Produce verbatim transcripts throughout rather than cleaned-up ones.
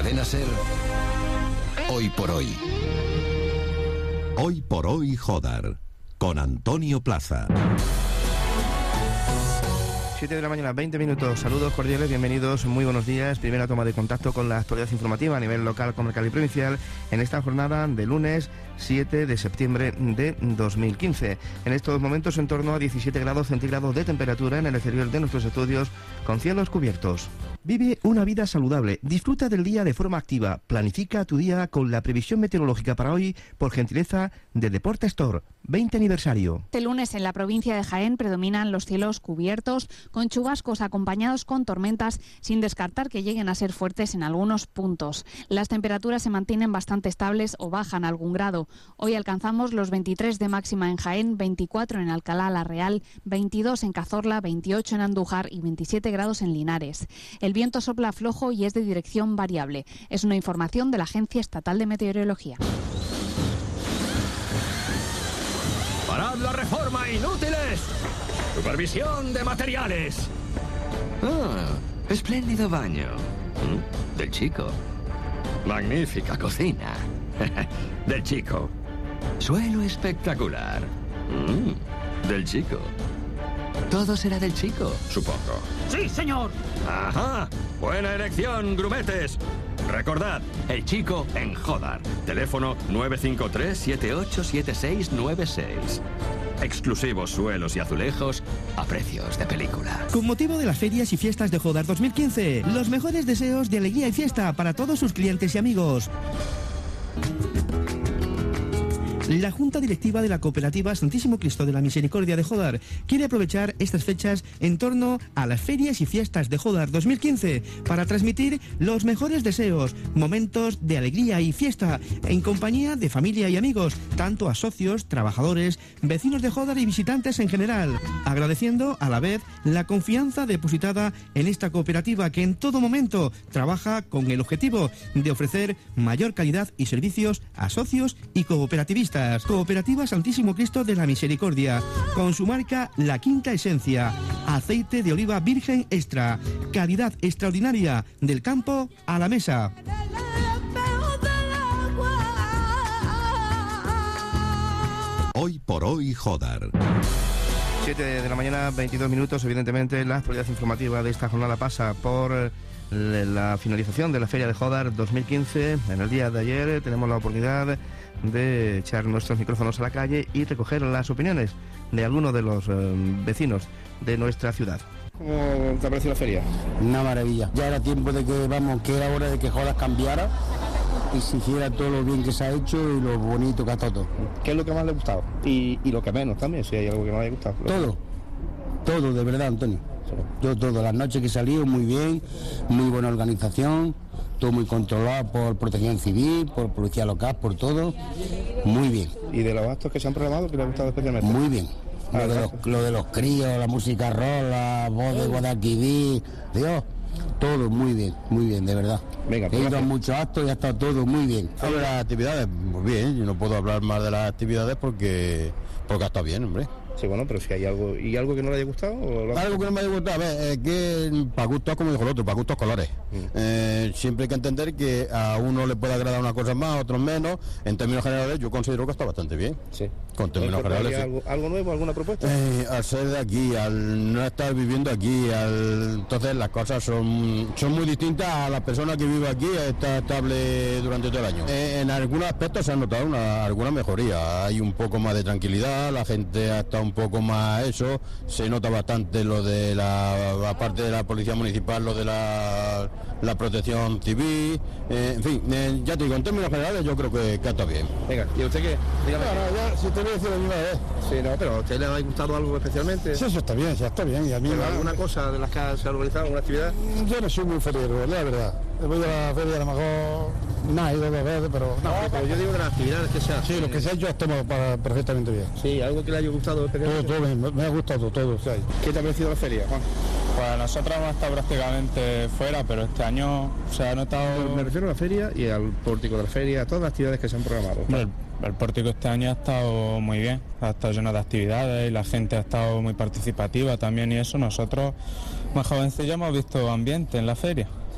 Cadena SER, Hoy por Hoy. Hoy por Hoy Jodar, con Antonio Plaza. siete de la mañana, veinte minutos. Saludos cordiales, bienvenidos, muy buenos días. Primera toma de contacto con la actualidad informativa a nivel local, comarcal y provincial en esta jornada de lunes siete de septiembre de dos mil quince. En estos momentos en torno a diecisiete grados centígrados de temperatura en el exterior de nuestros estudios con cielos cubiertos. Vive una vida saludable, disfruta del día de forma activa, planifica tu día con la previsión meteorológica para hoy por gentileza de Deporte Store, veinte aniversario. Este lunes en la provincia de Jaén predominan los cielos cubiertos con chubascos acompañados con tormentas, sin descartar que lleguen a ser fuertes en algunos puntos. Las temperaturas se mantienen bastante estables o bajan algún grado. Hoy alcanzamos los veintitrés de máxima en Jaén, veinticuatro en Alcalá la Real, veintidós en Cazorla, veintiocho en Andújar y veintisiete grados en Linares. El viento sopla flojo y es de dirección variable. Es una información de la Agencia Estatal de Meteorología. ¡Parad la reforma, inútiles! ¡Supervisión de materiales! Ah, espléndido baño. ¿Mm? Del chico. Magnífica cocina. Del chico. Suelo espectacular. Mm, del chico. Todo será del chico, supongo. ¡Sí, señor! ¡Ajá! ¡Buena elección, grumetes! Recordad, el chico en Jodar. Teléfono nueve cinco tres, siete ocho siete seis nueve seis. Exclusivos suelos y azulejos a precios de película. Con motivo de las ferias y fiestas de Jodar dos mil quince, los mejores deseos de alegría y fiesta para todos sus clientes y amigos. La Junta Directiva de la Cooperativa Santísimo Cristo de la Misericordia de Jodar quiere aprovechar estas fechas en torno a las ferias y fiestas de Jodar dos mil quince para transmitir los mejores deseos, momentos de alegría y fiesta en compañía de familia y amigos, tanto a socios, trabajadores, vecinos de Jodar y visitantes en general, agradeciendo a la vez la confianza depositada en esta cooperativa que en todo momento trabaja con el objetivo de ofrecer mayor calidad y servicios a socios y cooperativistas. Cooperativa Santísimo Cristo de la Misericordia, con su marca La Quinta Esencia, aceite de oliva virgen extra, calidad extraordinaria, del campo a la mesa. Hoy por Hoy Jodar. siete de la mañana, veintidós minutos. Evidentemente la actualidad informativa de esta jornada pasa por la finalización de la Feria de Jodar dos mil quince. En el día de ayer tenemos la oportunidad de echar nuestros micrófonos a la calle y recoger las opiniones de algunos de los eh, vecinos de nuestra ciudad. ¿Cómo te ha parecido la feria? Una maravilla. Ya era tiempo de que, vamos, que era hora de que Jodar cambiara y se hiciera todo lo bien que se ha hecho y lo bonito que ha estado todo. ¿Qué es lo que más le ha gustado? Y, y lo que menos también, si hay algo que no le haya gustado. Todo, todo, de verdad, Antonio. Yo todo, las noches que he salido, muy bien, muy buena organización, todo muy controlado por Protección Civil, por Policía Local, por todo, muy bien. ¿Y de los actos que se han programado, qué le ha gustado especialmente? Muy bien. Lo de los, lo de los críos, la música rock, la voz de Guadalquivir, Dios, todo muy bien, muy bien, de verdad. Venga, he ido a muchos actos y ha estado todo muy bien. Sobre las actividades, muy bien, yo no puedo hablar más de las actividades porque, porque ha estado bien, hombre. Sí, bueno, pero si hay algo... ¿Y algo que no le haya gustado? ¿O lo... Algo que no me haya gustado, a ver, es que para gustos, como dijo el otro, para gustos colores. Mm. Eh, siempre hay que entender que a uno le puede agradar una cosa más, a otros menos. En términos generales, yo considero que está bastante bien. Sí. Con términos generales, sí. algo, ¿Algo nuevo, alguna propuesta? Eh, al ser de aquí, al no estar viviendo aquí, al... entonces las cosas son, son muy distintas a la persona que vive aquí, está estable durante todo el año. Eh, en algunos aspectos se ha notado una, alguna mejoría. Hay un poco más de tranquilidad, la gente ha estado un poco más eso, se nota bastante lo de la, la parte de la policía municipal, lo de la, la protección civil, eh, en fin, eh, ya te digo, en términos generales yo creo que, que está bien. Venga, ¿y usted qué? Dígame. No, no, ya, si te voy a decir la misma vez. Sí, no, pero ¿a usted le ha gustado algo especialmente? Sí, eso está bien, sí, está bien. Y a mí ¿Pero alguna cosa de las que se ha organizado, alguna actividad? Yo no soy muy feriero, la verdad. Voy a la feria a lo mejor, nada, he ido dos veces, pero... No, no, pero yo digo de las actividades que se hacen. Sí, lo que se ha hecho estamos perfectamente bien. Sí, algo que le haya gustado especialmente. Todo, todo, me, me ha gustado todo, o sea. ¿Qué te ha parecido la feria, Juan? Pues nosotros hemos estado prácticamente fuera, pero este año se ha notado... Me refiero a la feria y al pórtico de la feria, a todas las actividades que se han programado. El, el pórtico este año ha estado muy bien, ha estado lleno de actividades y la gente ha estado muy participativa también, y eso nosotros, más jovencillos, hemos visto ambiente en la feria.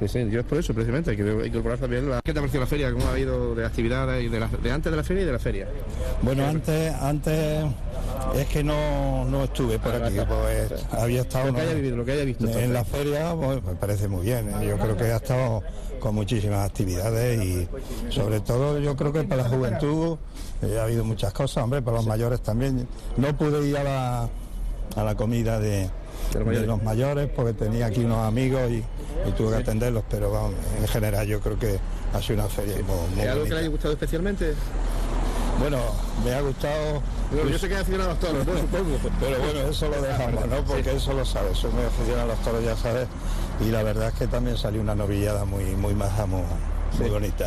Sí, sí, yo es por eso precisamente, hay que incorporar también la... ¿Qué te ha parecido la feria? ¿Cómo ha ido de actividades y de, la... de antes de la feria y de la feria? Bueno, antes antes es que no, no estuve por aquí, pues sí. había estado... Lo que haya vivido, lo que haya visto. En entonces. La feria, pues, me parece muy bien, ¿eh? Yo creo que ha estado con muchísimas actividades y sobre todo yo creo que para la juventud eh, ha habido muchas cosas, hombre, para los sí. mayores también. No pude ir a la, a la comida de... De los, de los mayores porque tenía aquí unos amigos y, y tuve que atenderlos, pero vamos, en general yo creo que ha sido una feria muy, muy ¿Algo bonita. que le haya gustado especialmente? Bueno, me ha gustado... Bueno, yo sé que hay aficionado a los toros, ¿no? Supongo. Pero bueno, eso lo dejamos, ¿no? Porque sí. eso lo sabes, soy muy aficionado a los toros, ya sabes, y la verdad es que también salió una novillada muy, muy maja, muy, muy sí. bonita.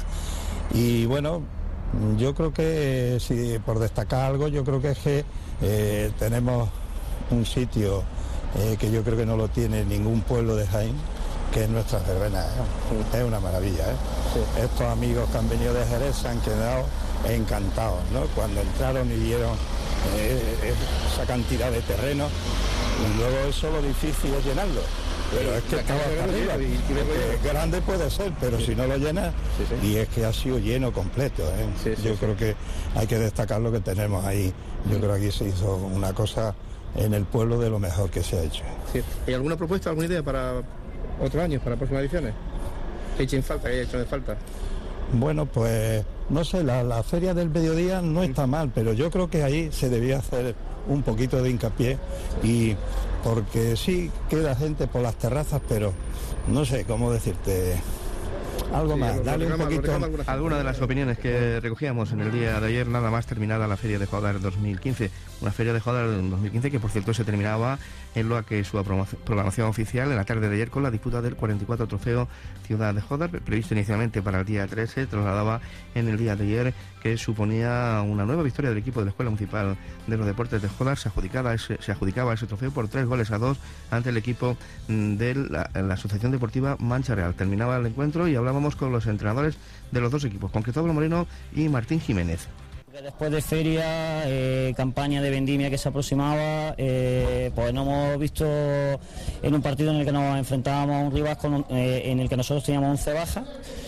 Y bueno, yo creo que, si por destacar algo, yo creo que es que eh, tenemos un sitio... Eh, que yo creo que no lo tiene ningún pueblo de Jaén, que es nuestra verbena, ¿eh? Sí. Es una maravilla, ¿eh? Sí. Estos amigos que han venido de Jerez se han quedado encantados, ¿no? Cuando entraron y vieron eh, esa cantidad de terreno, y luego eso lo difícil es llenarlo. Pero es que estaba hasta arriba, y, y grande puede ser, pero sí. si no lo llenas, sí, sí. y es que ha sido lleno completo, ¿eh? sí, sí, yo sí. creo que hay que destacar lo que tenemos ahí. Yo sí. creo que aquí se hizo una cosa en el pueblo de lo mejor que se ha hecho. Sí. ¿Hay alguna propuesta, alguna idea para otros años, para próximas ediciones? ¿Qué echen falta, que haya hecho de falta? Bueno, pues no sé, la, la feria del mediodía no está mal, pero yo creo que ahí se debía hacer un poquito de hincapié, y porque sí queda gente por las terrazas, pero no sé cómo decirte... Algo sí, más, dale un poquito. Algunas alguna de las opiniones que recogíamos en el día de ayer, nada más terminada la Feria de Jódar dos mil quince. Una Feria de Jódar dos mil quince que, por cierto, se terminaba en lo que su programación oficial en la tarde de ayer con la disputa del cuarenta y cuatro Trofeo Ciudad de Jódar, previsto inicialmente para el día trece, trasladaba en el día de ayer, que suponía una nueva victoria del equipo de la Escuela Municipal de los Deportes de Jódar. Se adjudicaba ese, se adjudicaba ese trofeo por tres goles a dos ante el equipo de la, la Asociación Deportiva Mancha Real. Terminaba el encuentro y hablábamos con los entrenadores de los dos equipos, con Cristóbal Moreno y Martín Jiménez. Después de feria, eh, campaña de vendimia que se aproximaba, eh, pues nos hemos visto en un partido en el que nos enfrentábamos a un rival con, eh, en el que nosotros teníamos once bajas,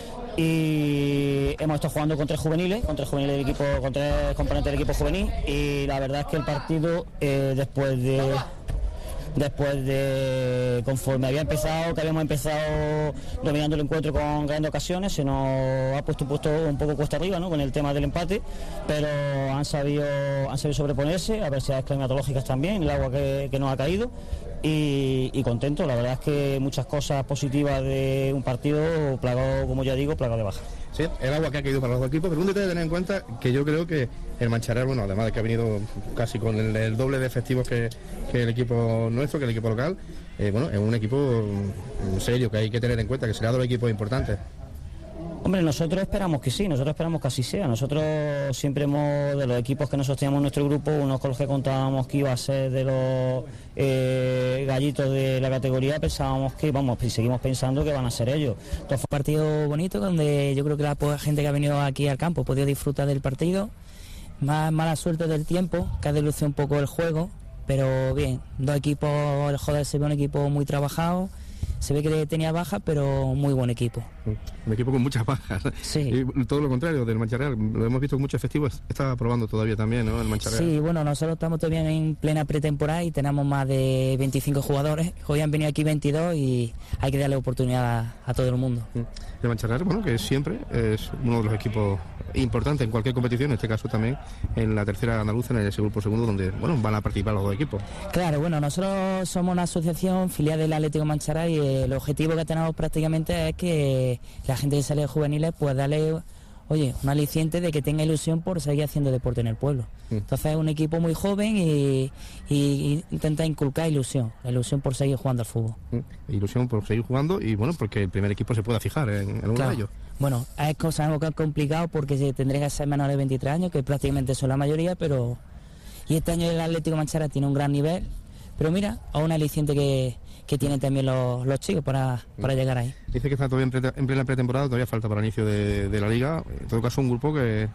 y hemos estado jugando con tres juveniles, con tres juveniles del equipo, con tres componentes del equipo juvenil, y la verdad es que el partido, eh, después de después de conforme había empezado, que habíamos empezado dominando el encuentro con grandes ocasiones, se nos ha puesto, puesto un poco cuesta arriba, ¿no?, con el tema del empate, pero han sabido han sabido sobreponerse, adversidades climatológicas también, el agua que, que nos ha caído, y, y contento. La verdad es que muchas cosas positivas de un partido plagado, como ya digo, plagado de baja. Sí, el agua que ha caído para los dos equipos, pero un detalle a tener en cuenta, que yo creo que el Mancha Real, bueno, además de que ha venido casi con el, el doble de efectivos que, que el equipo nuestro, que el equipo local, eh, bueno, es un equipo serio que hay que tener en cuenta, que será de los equipos importantes. Hombre, nosotros esperamos que sí, nosotros esperamos que así sea. Nosotros siempre hemos, de los equipos que nosotros teníamos en nuestro grupo, unos con los que contábamos que iba a ser de los eh, gallitos de la categoría, pensábamos que, vamos, y seguimos pensando que van a ser ellos. Entonces, fue un partido bonito donde yo creo que la poca gente que ha venido aquí al campo ha podido disfrutar del partido. Más mala suerte del tiempo, que ha delucido un poco el juego, pero bien, dos equipos, el Jódar se ve un equipo muy trabajado. Se ve que tenía bajas, pero muy buen equipo. Un equipo con muchas bajas. Sí. Y todo lo contrario del Mancha Real. Lo hemos visto con muchos efectivos. Está probando todavía también, ¿no?, el Mancha Real. Sí, bueno, nosotros estamos todavía en plena pretemporada y tenemos más de veinticinco jugadores. Hoy han venido aquí veintidós y hay que darle oportunidad a, a todo el mundo. El Mancha Real, bueno, que siempre es uno de los equipos importantes en cualquier competición, en este caso también en la tercera andaluza, en ese grupo segundo, donde, bueno, van a participar los dos equipos. Claro, bueno, nosotros somos una asociación filial del Atlético Mancha Real y el objetivo que tenemos prácticamente es que la gente que sale de juveniles pues darle, oye, un aliciente de que tenga ilusión por seguir haciendo deporte en el pueblo. Mm. Entonces es un equipo muy joven y, y intenta inculcar ilusión, la ilusión por seguir jugando al fútbol. Mm. Ilusión por seguir jugando y bueno, porque el primer equipo se pueda fijar en, en uno claro. de ellos. Bueno, es cosa algo que es complicado porque tendría que ser menores de veintitrés años, que prácticamente son la mayoría, pero y este año el Atlético Mancha Real tiene un gran nivel, pero mira, a un aliciente que que tienen también los, los chicos para, para llegar ahí. Dice que está todavía en, pre, en plena pretemporada, todavía falta para el inicio de, de la liga. En todo caso, un grupo que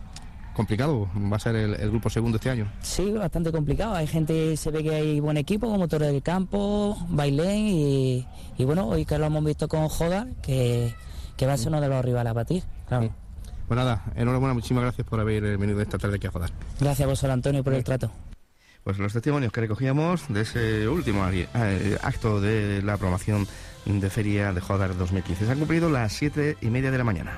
complicado va a ser el, el grupo segundo este año. Sí, bastante complicado. Hay gente, se ve que hay buen equipo como Torre del Campo, Bailén y, y bueno, hoy que lo hemos visto con Jodar, que, que va a ser uno de los rivales a batir, claro. Sí. Pues nada, enhorabuena, muchísimas gracias por haber venido esta tarde aquí a Jodar. Gracias a vos, Antonio, por el trato. Pues los testimonios que recogíamos de ese último eh, acto de la programación de Feria de Jodar dos mil quince. Se han cumplido las siete y media de la mañana.